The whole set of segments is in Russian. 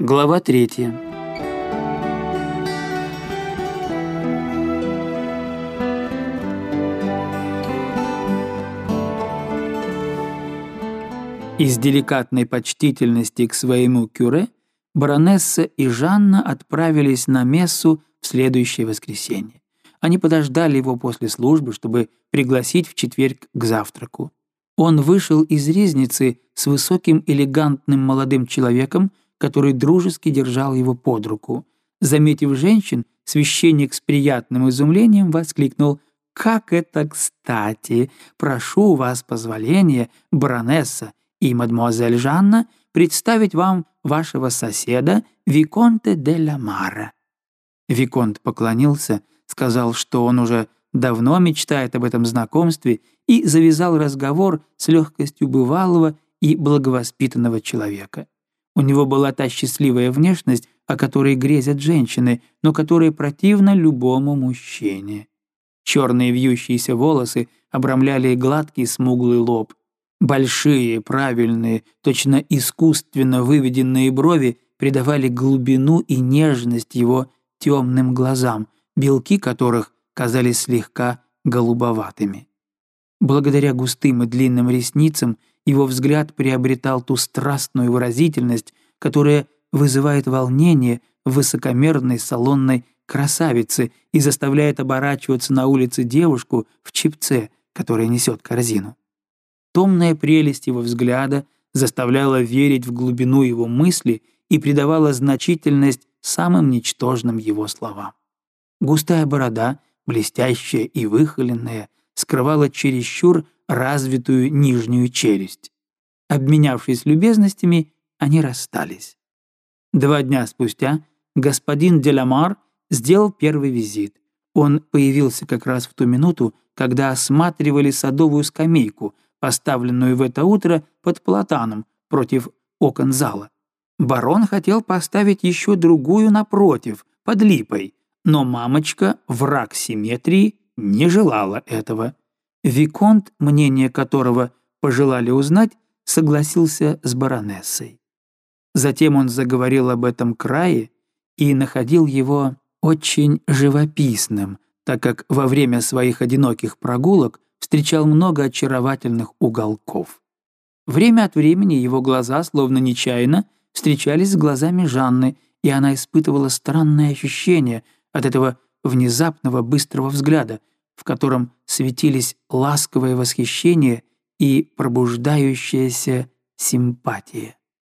Глава 3. Из деликатной почтительности к своему кюре баронесса и Жанна отправились на мессу в следующее воскресенье. Они подождали его после службы, чтобы пригласить в четверг к завтраку. Он вышел из ризницы с высоким элегантным молодым человеком, который дружески держал его под руку. Заметив женщин, священник с приятным изумлением воскликнул: «Как это кстати! Прошу вас позволения, баронесса и мадемуазель Жанна, представить вам вашего соседа Виконте де ла Мара». Виконт поклонился, сказал, что он уже давно мечтает об этом знакомстве, и завязал разговор с легкостью бывалого и благовоспитанного человека. У него была та счастливая внешность, о которой грезят женщины, но которая противна любому мужчине. Черные вьющиеся волосы обрамляли гладкий смуглый лоб. Большие, правильные, точно искусственно выведенные брови придавали глубину и нежность его темным глазам, белки которых казались слегка голубоватыми. Благодаря густым и длинным ресницам его взгляд приобретал ту страстную выразительность, которая вызывает волнение в высокомерной салонной красавице и заставляет оборачиваться на улице девушку в чепце, которая несет корзину. Томная прелесть его взгляда заставляла верить в глубину его мысли и придавала значительность самым ничтожным его словам. Густая борода, блестящая и выхоленная, скрывала чересчур развитую нижнюю челюсть. Обменявшись любезностями, они расстались. 2 дня спустя господин де ла Мар сделал первый визит. Он появился как раз в ту минуту, когда осматривали садовую скамейку, поставленную в это утро под платаном против окон зала. Барон хотел поставить еще другую напротив, под липой, но мамочка, враг симметрии, не желала этого. Виконт, мнение которого пожелали узнать, согласился с баронессой. Затем он заговорил об этом крае и находил его очень живописным, так как во время своих одиноких прогулок встречал много очаровательных уголков. Время от времени его глаза, словно нечаянно, встречались с глазами Жанны, и она испытывала странное ощущение от этого внезапного быстрого взгляда, в котором светились ласковое восхищение и пробуждающаяся симпатия.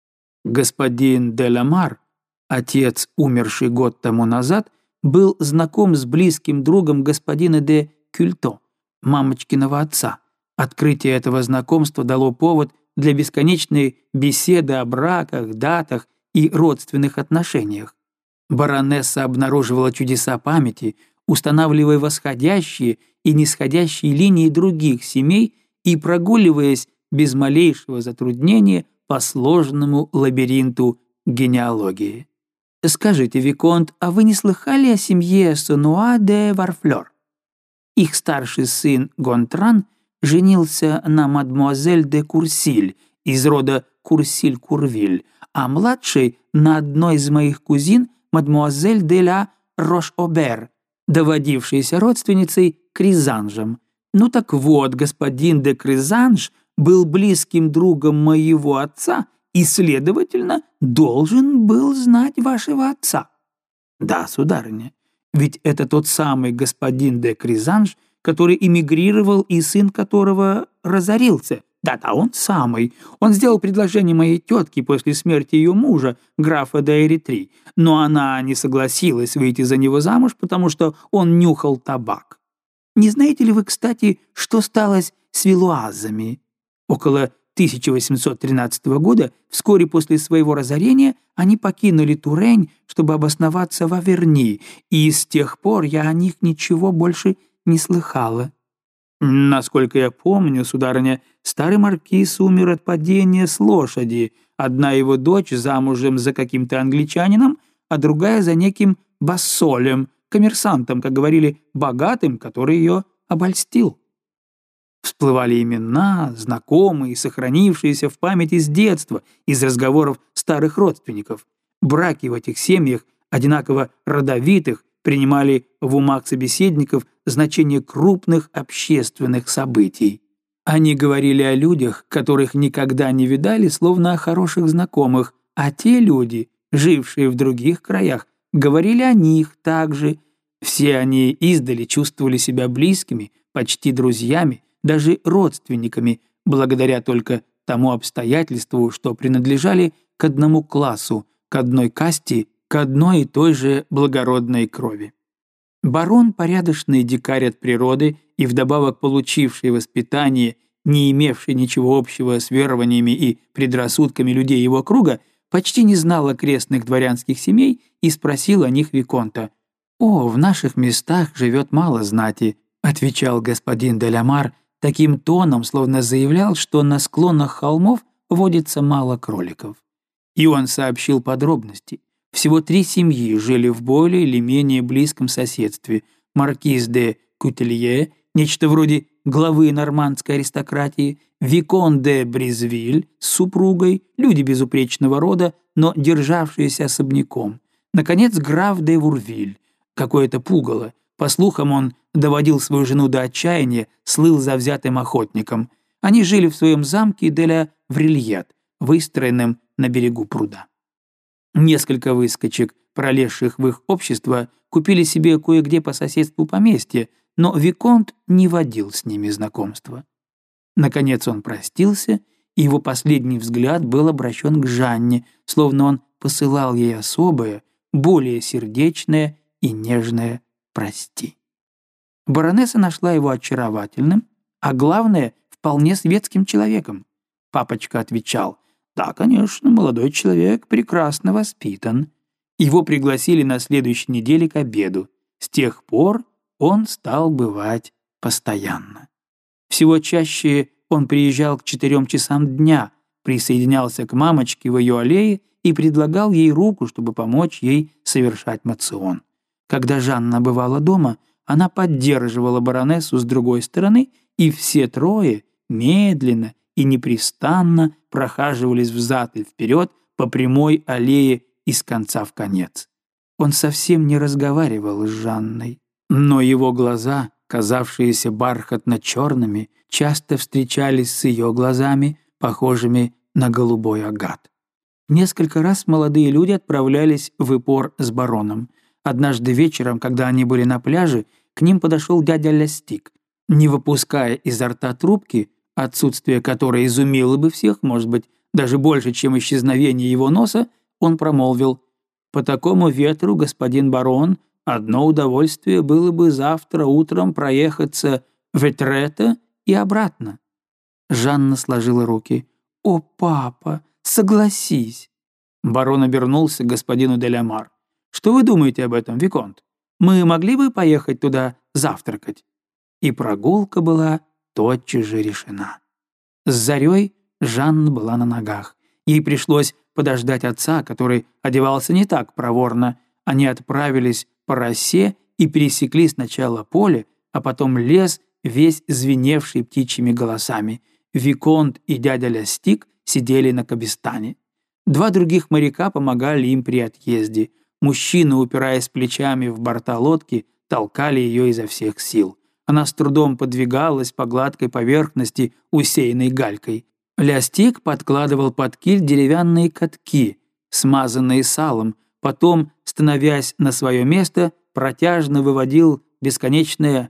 Господин де ла Мар, отец, умерший год тому назад, был знаком с близким другом господина де Кюльто, мамочкиного отца. Открытие этого знакомства дало повод для бесконечной беседы о браках, датах и родственных отношениях. Баронесса обнаруживала чудеса памяти, устанавливая восходящие и нисходящие линии других семей и прогуливаясь без малейшего затруднения по сложному лабиринту генеалогии. «Скажите, Виконт, а вы не слыхали о семье Сонуа де Варфлёр? Их старший сын Гонтран женился на мадемуазель де Курсиль из рода Курсиль-Курвиль, а младший — на одной из моих кузин, мадемуазель де ла Рош-Обер, доводившейся родственницей Кризанжем. Ну так вот, господин де Кризанж был близким другом моего отца и, следовательно, должен был знать вашего отца». «Да, сударыня, ведь это тот самый господин де Кризанж, который эмигрировал и сын которого разорился. Да-да, он самый. Он сделал предложение моей тетке после смерти ее мужа, графа де Эритри, но она не согласилась выйти за него замуж, потому что он нюхал табак. Не знаете ли вы, кстати, что сталось с Вилуазами? Около 1813 года, вскоре после своего разорения, они покинули Турень, чтобы обосноваться в Аверни, и с тех пор я о них ничего больше не слыхала. Насколько я помню, сударыня, старый маркиз умер от падения с лошади. Одна его дочь замужем за каким-то англичанином, а другая за неким бассолем, коммерсантом, как говорили, богатым, который ее обольстил. Всплывали имена, знакомые, сохранившиеся в памяти с детства, из разговоров старых родственников. Браки в этих семьях, одинаково родовитых, принимали в умах собеседников значение крупных общественных событий. Они говорили о людях, которых никогда не видали, словно о хороших знакомых, а те люди, жившие в других краях, говорили о них также. Все они издали чувствовали себя близкими, почти друзьями, даже родственниками, благодаря только тому обстоятельству, что принадлежали к одному классу, к одной касте, к одной и той же благородной крови. Барон, порядочный дикарь от природы и вдобавок получивший воспитание, не имевший ничего общего с верованиями и предрассудками людей его круга, почти не знал окрестных дворянских семей и спросил о них виконта. «О, в наших местах живет мало знати», — отвечал господин де ля Мар таким тоном, словно заявлял, что на склонах холмов водится мало кроликов. И он сообщил подробности. Всего 3 семьи жили в более или менее близком соседстве. Маркиз де Кутелье, нечто вроде главы нормандской аристократии, Викон де Бризвиль с супругой, люди безупречного рода, но державшиеся особняком. Наконец, граф де Вурвиль, какое-то пугало. По слухам, он доводил свою жену до отчаяния, слыл завзятым охотником. Они жили в своем замке де ля Врильет, выстроенном на берегу пруда. Несколько выскочек, пролезших в их общество, купили себе кое-где по соседству поместье, но виконт не водил с ними знакомства. Наконец он простился, и его последний взгляд был обращен к Жанне, словно он посылал ей особое, более сердечное и нежное «прости». Баронесса нашла его очаровательным, а главное, вполне светским человеком. Папочка отвечал: «Да, конечно, молодой человек прекрасно воспитан». Его пригласили на следующей неделе к обеду. С тех пор он стал бывать постоянно. Всего чаще он приезжал к 4 часам дня, присоединялся к мамочке в ее аллее и предлагал ей руку, чтобы помочь ей совершать моцион. Когда Жанна бывала дома, она поддерживала баронессу с другой стороны, и все трое медленно и непрестанно прохаживались взад и вперед по прямой аллее из конца в конец. Он совсем не разговаривал с Жанной, но его глаза, казавшиеся бархатно-черными, часто встречались с ее глазами, похожими на голубой агат. Несколько раз молодые люди отправлялись в Иппор с бароном. Однажды вечером, когда они были на пляже, к ним подошел дядя Лястик. Не выпуская изо рта трубки, отсутствие которой изумило бы всех, может быть, даже больше, чем исчезновение его носа, он промолвил: «По такому ветру, господин барон, одно удовольствие было бы завтра утром проехаться в Этрето и обратно». Жанна сложила руки. «О, папа, согласись!» Барон обернулся к господину де ля Мар. «Что вы думаете об этом, виконт? Мы могли бы поехать туда завтракать?» И прогулка была тотчас же решена. С зарей Жанна была на ногах. Ей пришлось подождать отца, который одевался не так проворно. Они отправились по росе и пересекли сначала поле, а потом лес, весь звеневший птичьими голосами. Виконт и дядя Лястик сидели на кабестане. 2 других моряка помогали им при отъезде. Мужчины, упираясь плечами в борта лодки, толкали ее изо всех сил. Она с трудом подвигалась по гладкой поверхности, усеянной галькой. Лястик подкладывал под киль деревянные катки, смазанные салом, потом, становясь на свое место, протяжно выводил бесконечное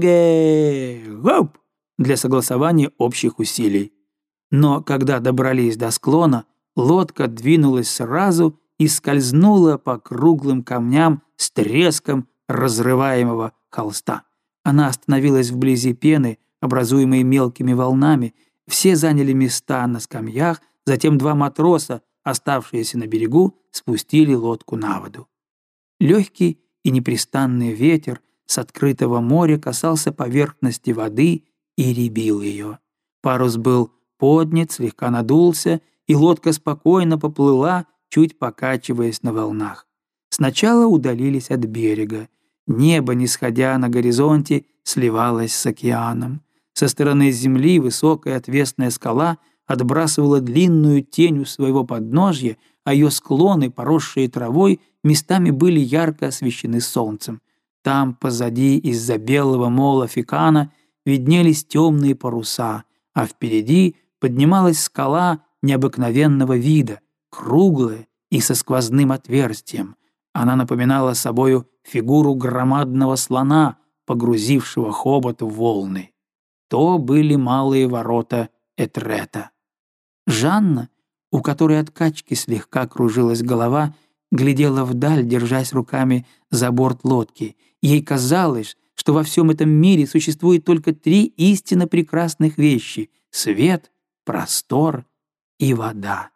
«Оге-гоп» для согласования общих усилий. Но когда добрались до склона, лодка двинулась сразу и скользнула по круглым камням с треском разрываемого холста. Она остановилась вблизи пены, образуемой мелкими волнами. Все заняли места на скамьях, затем 2 матроса, оставшиеся на берегу, спустили лодку на воду. Легкий и непрестанный ветер с открытого моря касался поверхности воды и рябил ее. Парус был поднят, слегка надулся, и лодка спокойно поплыла, чуть покачиваясь на волнах. Сначала удалились от берега. Небо, нисходя на горизонте, сливалось с океаном. Со стороны земли высокая отвесная скала отбрасывала длинную тень у своего подножья, а ее склоны, поросшие травой, местами были ярко освещены солнцем. Там, позади, из-за белого мола Фикана, виднелись темные паруса, а впереди поднималась скала необыкновенного вида, круглая и со сквозным отверстием. Она напоминала собою фигуру громадного слона, погрузившего хобот в волны. То были малые ворота Этрета. Жанна, у которой от качки слегка кружилась голова, глядела вдаль, держась руками за борт лодки. Ей казалось, что во всем этом мире существует только три истинно прекрасных вещи — свет, простор и вода.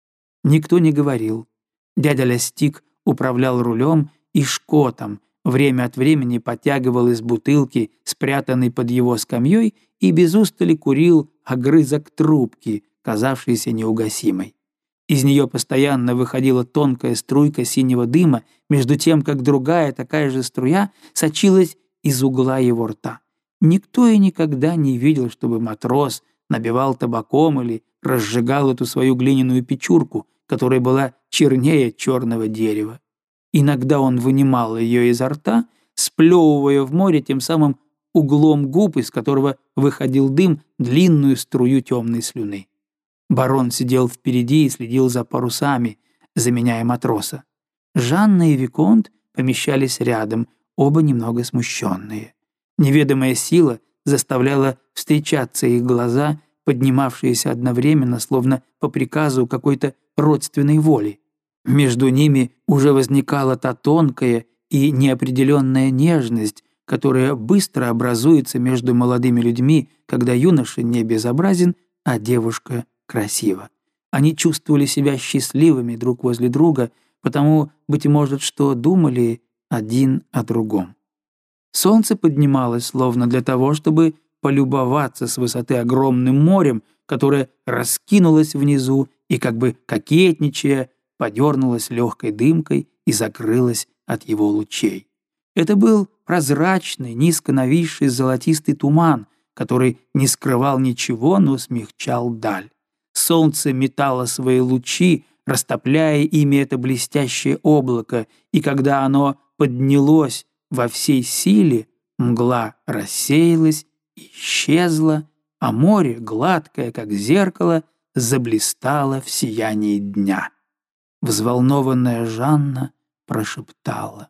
Никто не говорил. Дядя Лястик управлял рулем и шкотом, время от времени потягивал из бутылки, спрятанной под его скамьей, и без устали курил огрызок трубки, казавшейся неугасимой. Из нее постоянно выходила тонкая струйка синего дыма, между тем, как другая такая же струя сочилась из угла его рта. Никто и никогда не видел, чтобы матрос набивал табаком или разжигал эту свою глиняную печурку, которая была чернее черного дерева. Иногда он вынимал ее изо рта, сплевывая в море тем самым углом губ, из которого выходил дым, длинную струю темной слюны. Барон сидел впереди и следил за парусами, заменяя матроса. Жанна и Виконт помещались рядом, оба немного смущенные. Неведомая сила заставляла встречаться их глаза, поднимавшиеся одновременно, словно по приказу какой-то родственной воли. Между ними уже возникала та тонкая и неопределенная нежность, которая быстро образуется между молодыми людьми, когда юноша не безобразен, а девушка красива. Они чувствовали себя счастливыми друг возле друга, потому, быть может, что думали один о другом. Солнце поднималось словно для того, чтобы полюбоваться с высоты огромным морем, которое раскинулось внизу и, как бы кокетничая, подернулось легкой дымкой и закрылось от его лучей. Это был прозрачный, низко нависший золотистый туман, который не скрывал ничего, но смягчал даль. Солнце метало свои лучи, растопляя ими это блестящее облако, и когда оно поднялось во всей силе, мгла рассеялась, исчезла, а море, гладкое, как зеркало, заблистало в сиянии дня. Взволнованная Жанна прошептала: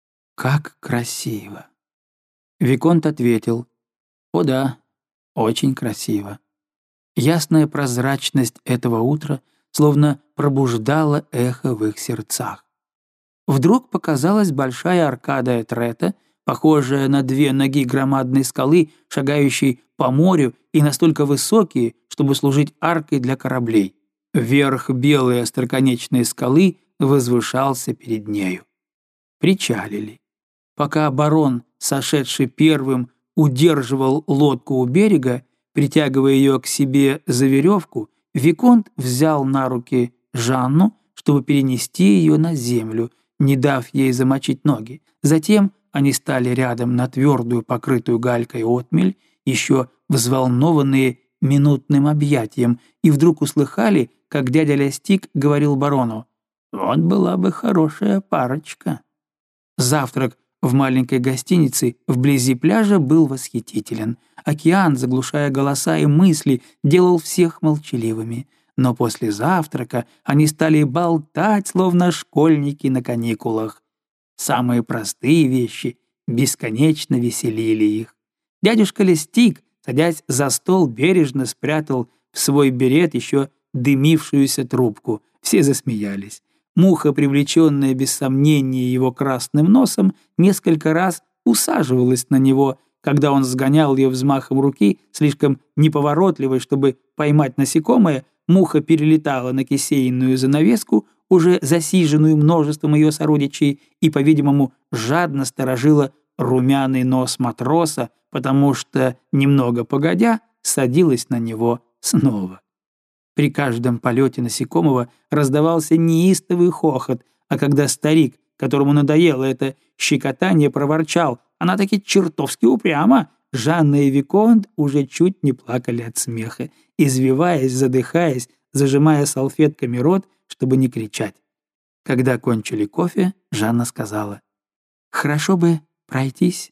«Как красиво!» Виконт ответил: «О да, очень красиво». Ясная прозрачность этого утра словно пробуждала эхо в их сердцах. Вдруг показалась большая аркада Этрета, похожая на две ноги громадной скалы, шагающей по морю и настолько высокие, чтобы служить аркой для кораблей. Верх белой остроконечной скалы возвышался перед нею. Причалили. Пока барон, сошедший первым, удерживал лодку у берега, притягивая ее к себе за веревку, Виконт взял на руки Жанну, чтобы перенести ее на землю, не дав ей замочить ноги. Затем они стали рядом на твердую, покрытую галькой отмель, еще взволнованные минутным объятием, и вдруг услыхали, как дядя Лястик говорил барону: «Вот была бы хорошая парочка». Завтрак в маленькой гостинице вблизи пляжа был восхитителен. Океан, заглушая голоса и мысли, делал всех молчаливыми. Но после завтрака они стали болтать, словно школьники на каникулах. Самые простые вещи бесконечно веселили их. Дядюшка Лястик, садясь за стол, бережно спрятал в свой берет еще дымившуюся трубку. Все засмеялись. Муха, привлеченная без сомнения его красным носом, несколько раз усаживалась на него, когда он сгонял ее взмахом руки, слишком неповоротливой, чтобы поймать насекомое. Муха перелетала на кисейную занавеску, уже засиженную множеством ее сородичей, и, по-видимому, жадно сторожила румяный нос матроса, потому что, немного погодя, садилась на него снова. При каждом полете насекомого раздавался неистовый хохот, а когда старик, которому надоело это щекотание, проворчал: «Она таки чертовски упряма, Жанна и Виконт уже чуть не плакали от смеха, извиваясь, задыхаясь, зажимая салфетками рот, чтобы не кричать. Когда кончили кофе, Жанна сказала: «Хорошо бы пройтись».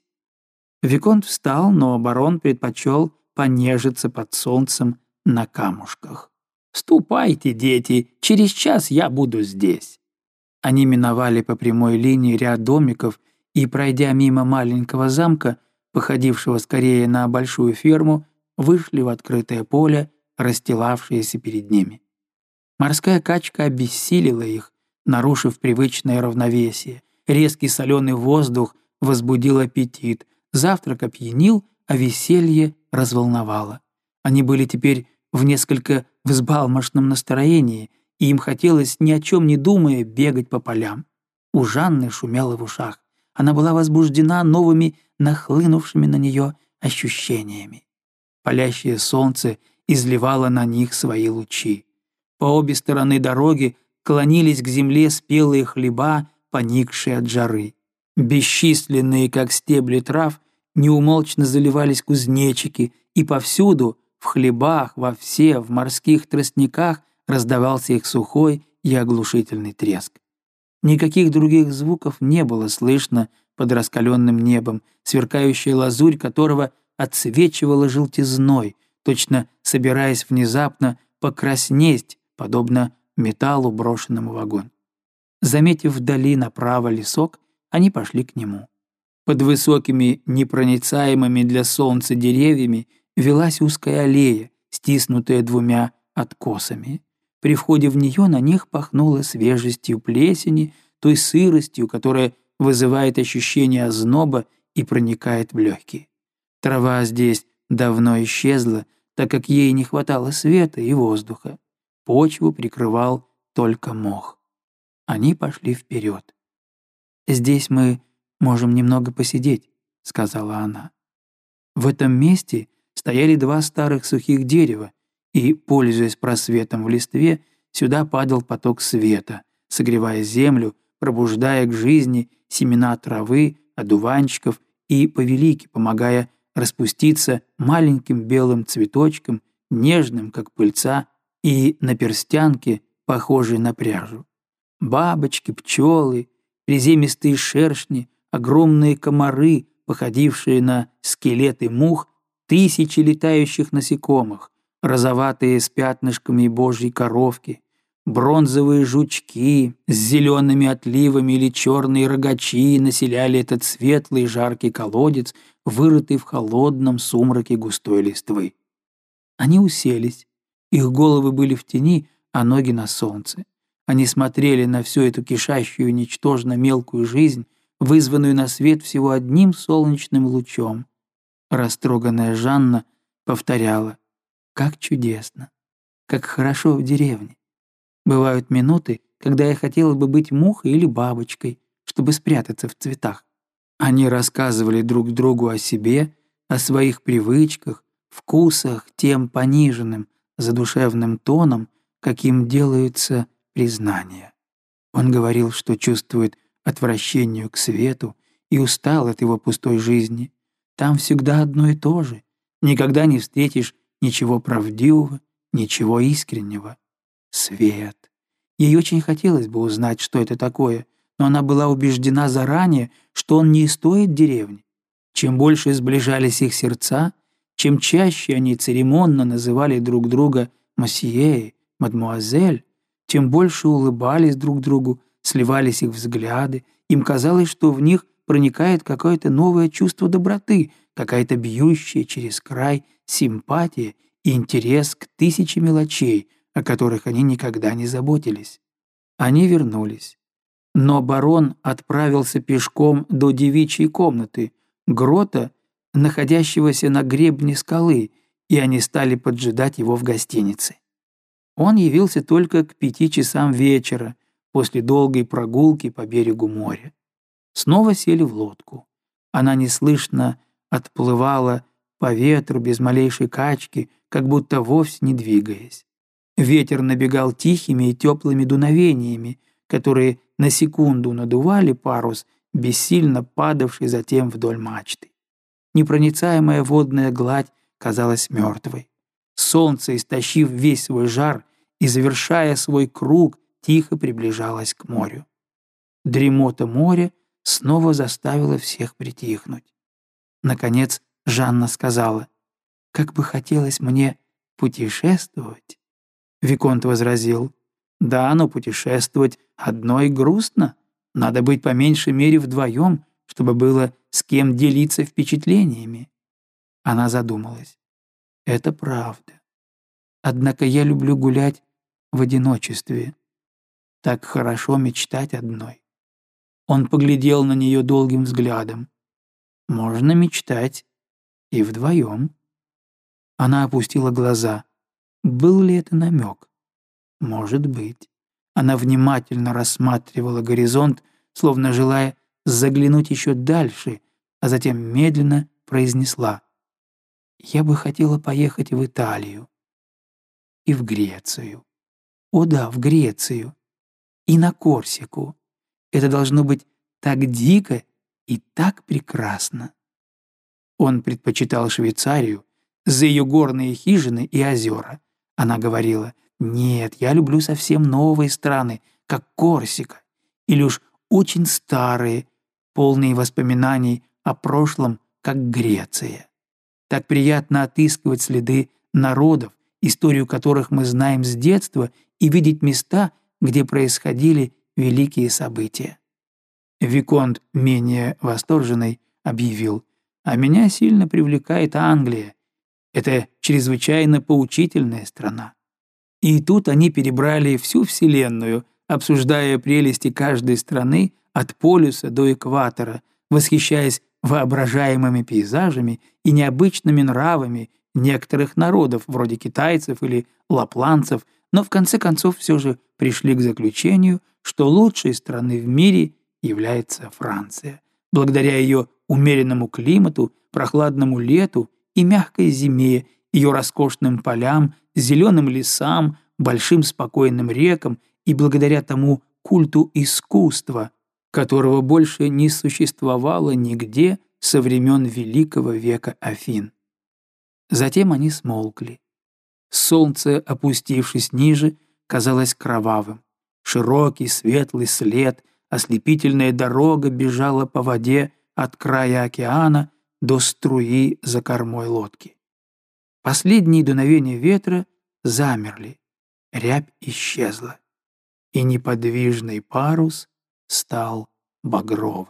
Виконт встал, но барон предпочел понежиться под солнцем на камушках. «Ступайте, дети, через час я буду здесь». Они миновали по прямой линии ряд домиков и, пройдя мимо маленького замка, походившего скорее на большую ферму, вышли в открытое поле, расстилавшееся перед ними. Морская качка обессилила их, нарушив привычное равновесие. Резкий соленый воздух возбудил аппетит, завтрак опьянил, а веселье разволновало. Они были теперь в несколько взбалмошном настроении, и им хотелось, ни о чем не думая, бегать по полям. У Жанны шумело в ушах. Она была возбуждена новыми, нахлынувшими на нее ощущениями. Палящее солнце изливало на них свои лучи. По обе стороны дороги клонились к земле спелые хлеба, поникшие от жары. Бесчисленные, как стебли трав, неумолчно заливались кузнечики, и повсюду, в хлебах, во все, в морских тростниках, раздавался их сухой и оглушительный треск. Никаких других звуков не было слышно под раскаленным небом, сверкающая лазурь которого отсвечивала желтизной, точно собираясь внезапно покраснеть, подобно металлу, брошенному в огонь. Заметив вдали направо лесок, они пошли к нему. Под высокими, непроницаемыми для солнца деревьями велась узкая аллея, стиснутая двумя откосами. При входе в нее на них пахнуло свежестью плесени, той сыростью, которая вызывает ощущение озноба и проникает в легкие. Трава здесь давно исчезла, так как ей не хватало света и воздуха. Почву прикрывал только мох. Они пошли вперед. «Здесь мы можем немного посидеть», — сказала она. В этом месте стояли два старых сухих дерева, и, пользуясь просветом в листве, сюда падал поток света, согревая землю, пробуждая к жизни семена травы, одуванчиков и повилики, помогая распуститься маленьким белым цветочком, нежным, как пыльца, и на перстянке, похожей на пряжу. Бабочки, пчелы, приземистые шершни, огромные комары, походившие на скелеты мух, тысячи летающих насекомых, розоватые с пятнышками божьей коровки, бронзовые жучки с зелеными отливами или черные рогачи населяли этот светлый жаркий колодец, вырытый в холодном сумраке густой листвы. Они уселись, их головы были в тени, а ноги на солнце. Они смотрели на всю эту кишащую ничтожно мелкую жизнь, вызванную на свет всего одним солнечным лучом. Растроганная Жанна повторяла: «Как чудесно! Как хорошо в деревне! Бывают минуты, когда я хотела бы быть мухой или бабочкой, чтобы спрятаться в цветах». Они рассказывали друг другу о себе, о своих привычках, вкусах тем пониженным, задушевным тоном, каким делаются признания. Он говорил, что чувствует отвращение к свету и устал от его пустой жизни. Там всегда одно и то же. Никогда не встретишь ничего правдивого, ничего искреннего. Свет. Ей очень хотелось бы узнать, что это такое, но она была убеждена заранее, что он не стоит деревни. Чем больше сближались их сердца, чем чаще они церемонно называли друг друга «мосье», «мадмуазель», тем больше улыбались друг другу, сливались их взгляды, им казалось, что в них проникает какое-то новое чувство доброты, какая-то бьющая через край симпатия и интерес к тысяче мелочей, о которых они никогда не заботились. Они вернулись. Но барон отправился пешком до девичьей комнаты, грота, находящегося на гребне скалы, и они стали поджидать его в гостинице. Он явился только к 5 часам вечера, после долгой прогулки по берегу моря. Снова сели в лодку. Она неслышно отплывала по ветру без малейшей качки, как будто вовсе не двигаясь. Ветер набегал тихими и теплыми дуновениями, которые на секунду надували парус, бессильно падавший затем вдоль мачты. непроницаемая водная гладь казалась мертвой. Солнце, истощив весь свой жар и завершая свой круг, тихо приближалось к морю. Дремота моря снова заставила всех притихнуть. Наконец Жанна сказала: «Как бы хотелось мне путешествовать». Виконт возразил: «Да, но путешествовать одной грустно. Надо быть по меньшей мере вдвоем, чтобы было с кем делиться впечатлениями». Она задумалась. «Это правда. Однако я люблю гулять в одиночестве. Так хорошо мечтать одной». Он поглядел на нее долгим взглядом. «Можно мечтать и вдвоем». Она опустила глаза. Был ли это намек? Может быть. Она внимательно рассматривала горизонт, словно желая заглянуть еще дальше, а затем медленно произнесла: «Я бы хотела поехать в Италию и в Грецию. О да, в Грецию. И на Корсику. Это должно быть так дико и так прекрасно». Он предпочитал Швейцарию за ее горные хижины и озера. Она говорила: «Нет, я люблю совсем новые страны, как Корсика, или уж очень старые, полные воспоминаний о прошлом, как Греция. Так приятно отыскивать следы народов, историю которых мы знаем с детства, и видеть места, где происходили великие события». Виконт, менее восторженный, объявил: «А меня сильно привлекает Англия. Это чрезвычайно поучительная страна». И тут они перебрали всю Вселенную, обсуждая прелести каждой страны от полюса до экватора, восхищаясь воображаемыми пейзажами и необычными нравами некоторых народов, вроде китайцев или лапландцев, но в конце концов все же пришли к заключению, что лучшей страной в мире является Франция, благодаря ее умеренному климату, прохладному лету и мягкой зиме, ее роскошным полям, зеленым лесам, большим спокойным рекам и благодаря тому культу искусства, которого больше не существовало нигде со времен Великого века Афин. Затем они смолкли. Солнце, опустившись ниже, казалось кровавым. Широкий светлый след, ослепительная дорога бежала по воде от края океана до струи за кормой лодки. Последние дуновения ветра замерли, рябь исчезла, и неподвижный парус стал багровым.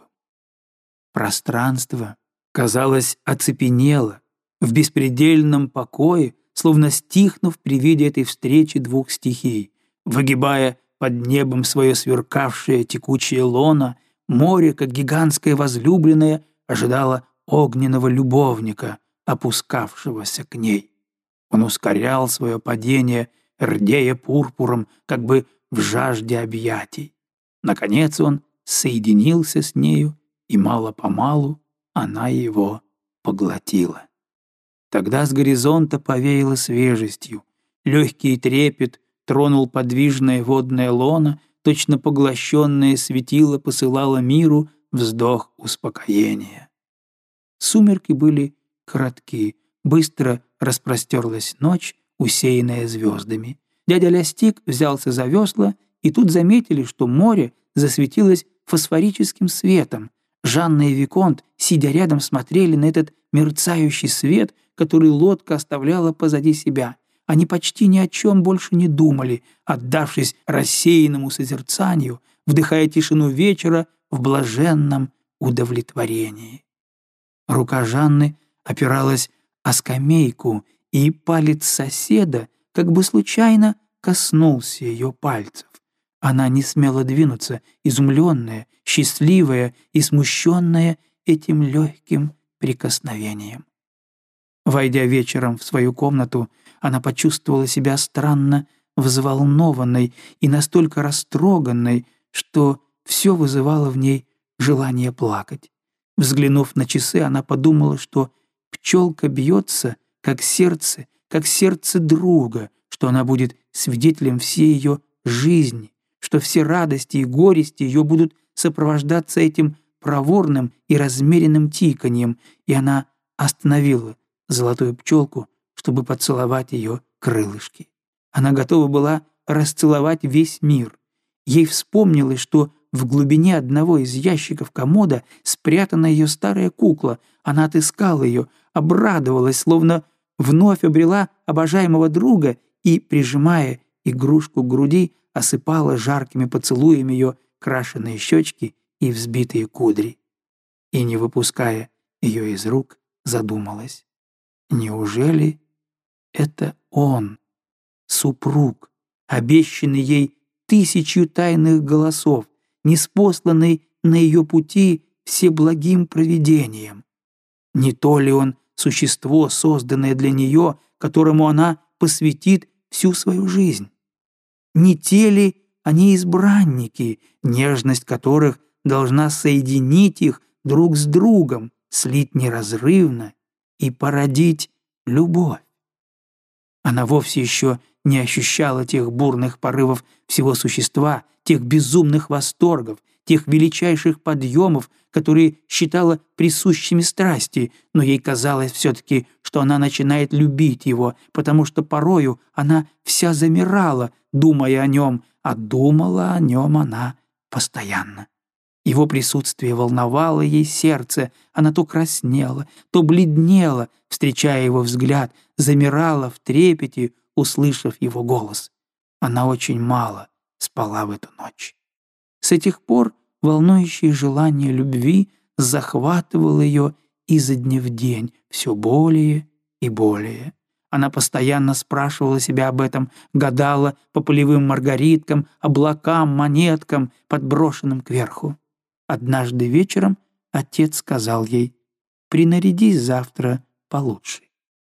Пространство, казалось, оцепенело, в беспредельном покое, словно стихнув при виде этой встречи двух стихий, выгибая под небом свое сверкавшее текучее лоно, море, как гигантское возлюбленное, ожидало огненного любовника, опускавшегося к ней. Он ускорял свое падение, рдея пурпуром, как бы в жажде объятий. Наконец он соединился с нею, и мало-помалу она его поглотила. Тогда с горизонта повеяло свежестью, легкий трепет тронул подвижное водное лоно, точно поглощенное светило посылало миру вздох успокоения. Сумерки были коротки, быстро распростерлась ночь, усеянная звездами. Дядя Лястик взялся за весла, и тут заметили, что море засветилось фосфорическим светом. Жанна и Виконт, сидя рядом, смотрели на этот мерцающий свет, который лодка оставляла позади себя. Они почти ни о чем больше не думали, отдавшись рассеянному созерцанию, вдыхая тишину вечера в блаженном удовлетворении. Рука Жанны опиралась о скамейку, и палец соседа как бы случайно коснулся ее пальцев. Она не смела двинуться, изумленная, счастливая и смущенная этим легким прикосновением. Войдя вечером в свою комнату, она почувствовала себя странно взволнованной и настолько растроганной, что все вызывало в ней желание плакать. Взглянув на часы, она подумала, что пчелка бьется, как сердце друга, что она будет свидетелем всей ее жизни, что все радости и горести ее будут сопровождаться этим проворным и размеренным тиканьем, и она остановила золотую пчелку, чтобы поцеловать ее крылышки. Она готова была расцеловать весь мир. Ей вспомнилось, что в глубине одного из ящиков комода спрятана ее старая кукла. Она отыскала ее, обрадовалась, словно вновь обрела обожаемого друга и, прижимая игрушку к груди, осыпала жаркими поцелуями ее крашеные щечки и взбитые кудри. И, не выпуская ее из рук, задумалась. Неужели это он, супруг, обещанный ей 1000 тайных голосов, ниспосланный на ее пути всеблагим провидением? Не то ли он существо, созданное для нее, которому она посвятит всю свою жизнь? Не те ли они избранники, нежность которых должна соединить их друг с другом, слить неразрывно и породить любовь? Она вовсе еще не ощущала тех бурных порывов всего существа, тех безумных восторгов, тех величайших подъемов, которые считала присущими страсти, но ей казалось все-таки, что она начинает любить его, потому что порою она вся замирала, думая о нем, а думала о нем она постоянно. Его присутствие волновало ей сердце, она то краснела, то бледнела, встречая его взгляд, замирала в трепете, услышав его голос. Она очень мало спала в эту ночь. С этих пор волнующее желание любви захватывало ее изо дня в день все более и более. Она постоянно спрашивала себя об этом, гадала по полевым маргариткам, облакам, монеткам, подброшенным кверху. Однажды вечером отец сказал ей: «Принарядись завтра получше».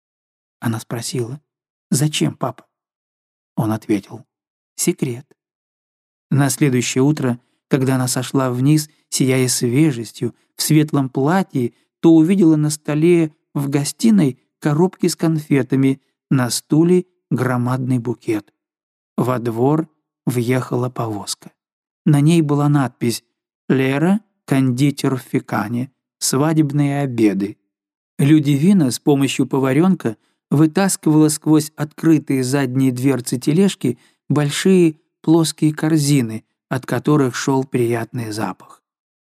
Она спросила: «Зачем, папа?» Он ответил: «Секрет». На следующее утро, когда она сошла вниз, сияя свежестью, в светлом платье, то увидела на столе в гостиной коробки с конфетами, на стуле громадный букет. Во двор въехала повозка. На ней была надпись: «Лера, кондитер в Фекане. Свадебные обеды». Людивина с помощью поваренка вытаскивала сквозь открытые задние дверцы тележки большие плоские корзины, от которых шел приятный запах.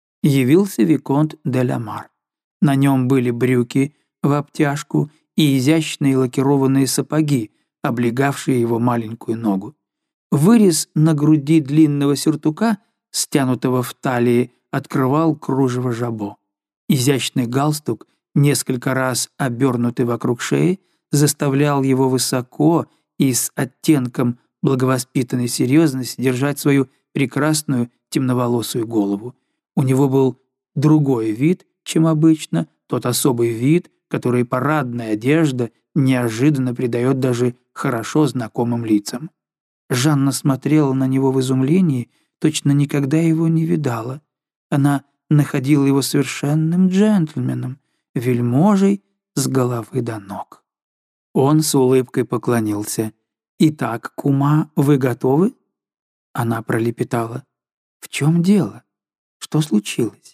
Явился виконт де ла Мар. На нем были брюки в обтяжку и изящные лакированные сапоги, облегавшие его маленькую ногу. Вырез на груди длинного сюртука, стянутого в талии, открывал кружево жабо. Изящный галстук, несколько раз обернутый вокруг шеи, заставлял его высоко и с оттенком благовоспитанной серьезности держать свою прекрасную темноволосую голову. У него был другой вид, чем обычно, тот особый вид, который парадная одежда неожиданно придает даже хорошо знакомым лицам. Жанна смотрела на него в изумлении, точно никогда его не видала. Она находила его совершенным джентльменом, вельможей с головы до ног. Он с улыбкой поклонился. «Итак, кума, вы готовы?» Она пролепетала: «В чем дело? Что случилось?»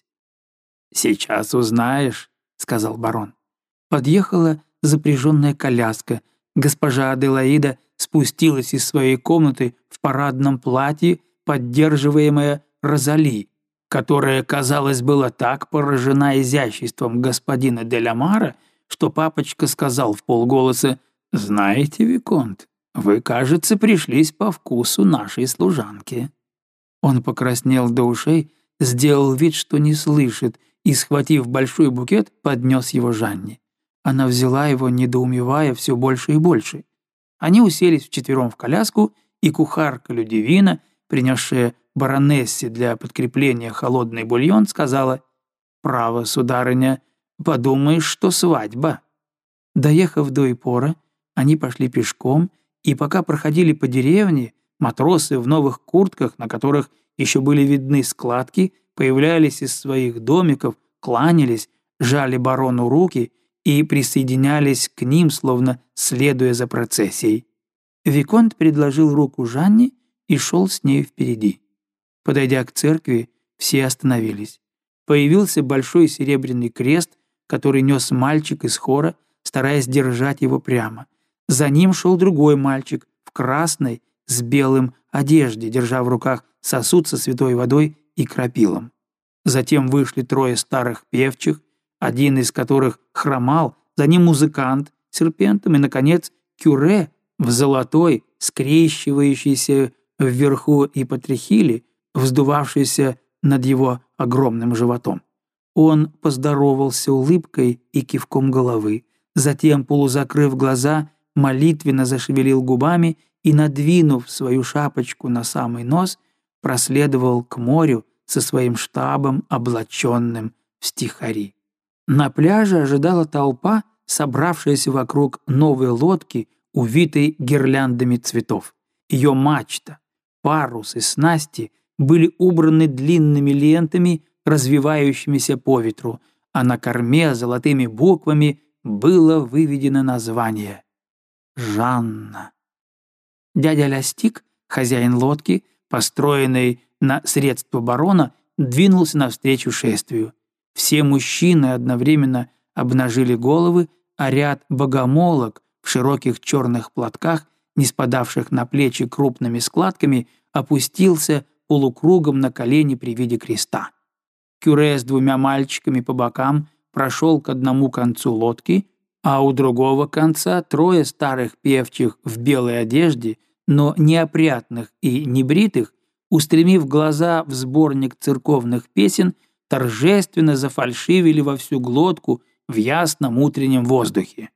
«Сейчас узнаешь», — сказал барон. Подъехала запряженная коляска. Госпожа Аделаида спустилась из своей комнаты в парадном платье, поддерживаемая Розали, которая, казалось, была так поражена изяществом господина де ла Мара, что папочка сказал вполголоса: «Знаете, виконт, вы, кажется, пришлись по вкусу нашей служанки». Он покраснел до ушей, сделал вид, что не слышит, и, схватив большой букет, поднес его Жанне. Она взяла его, недоумевая все больше и больше. Они уселись вчетвером в коляску, и кухарка Людивина, принесшая баронессе для подкрепления холодный бульон, сказала: «Право, сударыня, подумаешь, что свадьба». Доехав до Иппора, они пошли пешком, и пока проходили по деревне, матросы в новых куртках, на которых еще были видны складки, появлялись из своих домиков, кланялись, жали барону руки и присоединялись к ним, словно следуя за процессией. Виконт предложил руку Жанне и шел с ней впереди. Подойдя к церкви, все остановились. Появился большой серебряный крест, который нес мальчик из хора, стараясь держать его прямо. За ним шел другой мальчик в красной с белым одежде, держа в руках сосуд со святой водой и крапилом. Затем вышли трое старых певчих, один из которых хромал, за ним музыкант с серпентом и, наконец, кюре в золотой, скрещивающийся вверху и патрихиле, вздувавшийся над его огромным животом. Он поздоровался улыбкой и кивком головы, затем, полузакрыв глаза, молитвенно зашевелил губами и, надвинув свою шапочку на самый нос, проследовал к морю со своим штабом, облаченным в стихари. На пляже ожидала толпа, собравшаяся вокруг новой лодки, увитой гирляндами цветов. Ее мачта, парус и снасти были убраны длинными лентами, развивающимися по ветру, а на корме золотыми буквами было выведено название «Жанна». Дядя Лястик, хозяин лодки, построенной на средства барона, двинулся навстречу шествию. Все мужчины одновременно обнажили головы, а ряд богомолок в широких черных платках, не спадавших на плечи крупными складками, опустился полукругом на колени при виде креста. Кюре с двумя мальчиками по бокам прошел к одному концу лодки, а у другого конца трое старых певчих в белой одежде, но неопрятных и небритых, устремив глаза в сборник церковных песен, торжественно зафальшивили во всю глотку в ясном утреннем воздухе.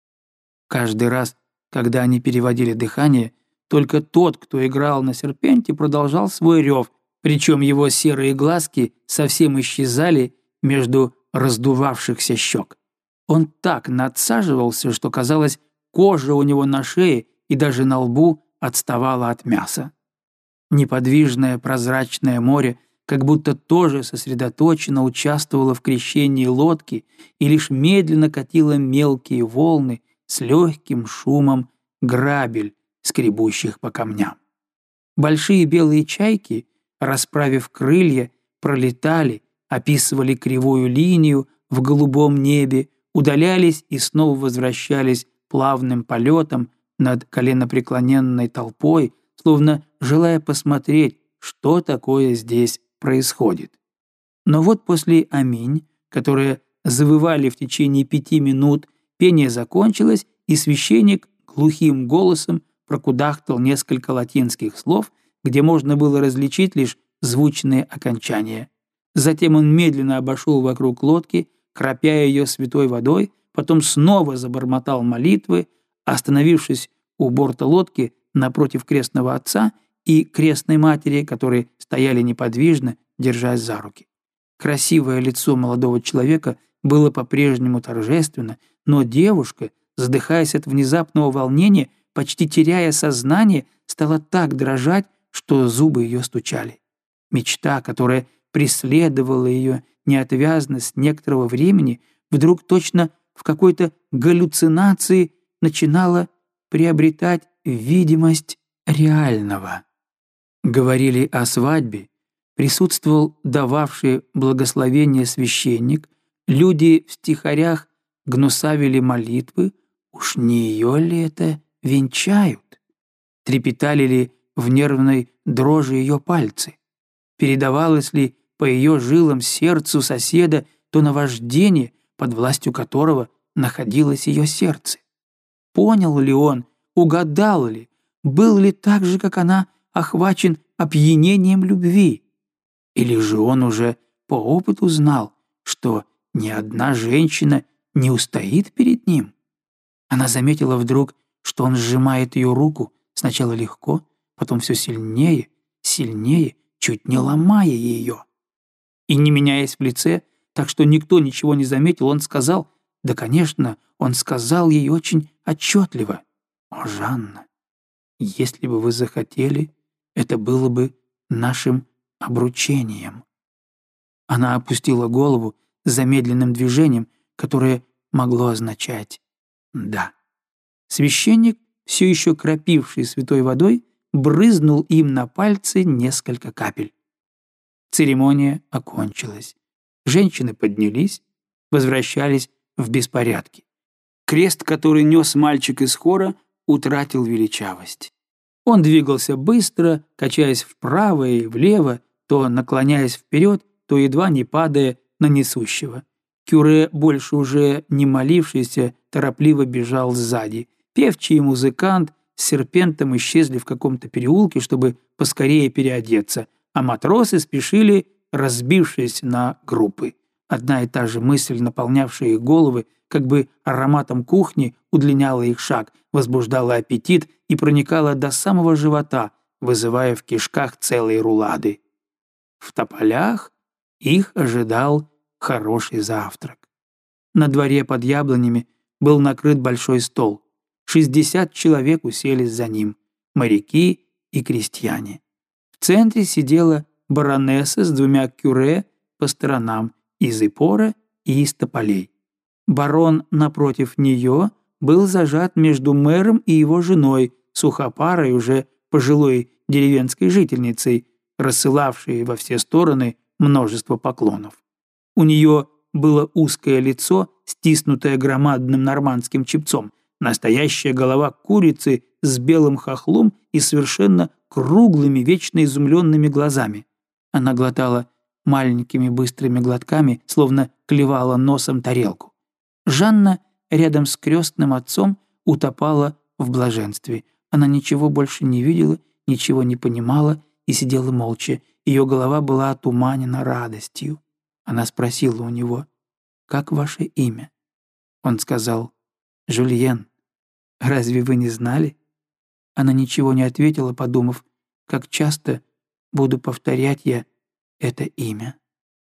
Каждый раз, когда они переводили дыхание, только тот, кто играл на серпенте, продолжал свой рев, причем его серые глазки совсем исчезали между раздувавшихся щек. Он так надсаживался, что, казалось, кожа у него на шее и даже на лбу отставала от мяса. Неподвижное прозрачное море как будто тоже сосредоточенно участвовало в крещении лодки и лишь медленно катило мелкие волны с легким шумом грабель, скребущих по камням. Большие белые чайки, расправив крылья, пролетали, описывали кривую линию в голубом небе, удалялись и снова возвращались плавным полетом над коленопреклоненной толпой, словно желая посмотреть, что такое здесь происходит. Но вот после «Аминь», которые завывали в течение 5 минут, пение закончилось, и священник глухим голосом прокудахтал несколько латинских слов, где можно было различить лишь звучные окончания. Затем он медленно обошел вокруг лодки, кропя ее святой водой, потом снова забормотал молитвы, остановившись у борта лодки напротив крестного отца и крестной матери, которые стояли неподвижно, держась за руки. Красивое лицо молодого человека было по-прежнему торжественно, но девушка, задыхаясь от внезапного волнения, почти теряя сознание, стала так дрожать, что зубы ее стучали. Мечта, которая преследовала ее неотвязно с некоторого времени, вдруг точно в какой-то галлюцинации начинала приобретать видимость реального. Говорили о свадьбе, присутствовал дававший благословение священник, люди в стихарях гнусавили молитвы, уж не ее ли это венчают? Трепетали ли в нервной дрожи ее пальцы? Передавалось ли по ее жилам сердцу соседа то наваждение, под властью которого находилось ее сердце? Понял ли он, угадал ли, был ли так же, как она, охвачен опьянением любви? Или же он уже по опыту знал, что ни одна женщина не устоит перед ним? Она заметила вдруг, что он сжимает ее руку, сначала легко, потом все сильнее, сильнее, чуть не ломая ее. И не меняясь в лице, так что никто ничего не заметил, он сказал, да, конечно, он сказал ей очень отчетливо: «О, Жанна, если бы вы захотели, это было бы нашим обручением». Она опустила голову с замедленным движением, которое могло означать «да». Священник, все еще кропивший святой водой, брызнул им на пальцы несколько капель. Церемония окончилась. Женщины поднялись, возвращались в беспорядке. Крест, который нес мальчик из хора, утратил величавость. Он двигался быстро, качаясь вправо и влево, то наклоняясь вперед, то едва не падая на несущего. Кюре, больше уже не молившийся, торопливо бежал сзади. Певчий и музыкант с серпентом исчезли в каком-то переулке, чтобы поскорее переодеться, а матросы спешили, разбившись на группы. Одна и та же мысль, наполнявшая их головы, как бы ароматом кухни, удлиняла их шаг, возбуждала аппетит и проникала до самого живота, вызывая в кишках целые рулады. В тополях их ожидал хороший завтрак. На дворе под яблонями был накрыт большой стол. 60 человек уселись за ним, моряки и крестьяне. В центре сидела баронесса с двумя кюре по сторонам, из Иппора и из тополей. Барон напротив нее был зажат между мэром и его женой, сухопарой, уже пожилой деревенской жительницей, рассылавшей во все стороны множество поклонов. У нее было узкое лицо, стиснутое громадным нормандским чепцом, настоящая голова курицы с белым хохлом и совершенно круглыми, вечно изумленными глазами. Она глотала маленькими быстрыми глотками, словно клевала носом тарелку. Жанна рядом с крестным отцом утопала в блаженстве. Она ничего больше не видела, ничего не понимала и сидела молча. Ее голова была отуманена радостью. Она спросила у него: «Как ваше имя?» Он сказал: «Жюльен. Разве вы не знали?» Она ничего не ответила, подумав: «Как часто буду повторять я это имя».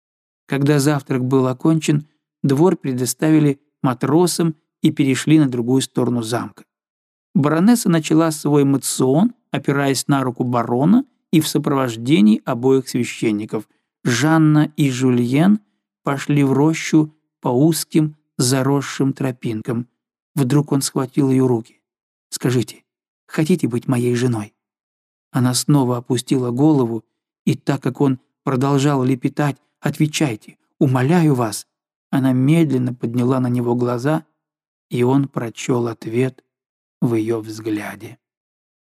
Когда завтрак был окончен, двор предоставили матросам и перешли на другую сторону замка. Баронесса начала свой моцион, опираясь на руку барона и в сопровождении обоих священников. Жанна и Жюльен пошли в рощу по узким заросшим тропинкам. Вдруг он схватил ее руки. «Скажите, хотите быть моей женой?» Она снова опустила голову, и так как он продолжал лепетать: «Отвечайте, умоляю вас», она медленно подняла на него глаза, и он прочел ответ в ее взгляде.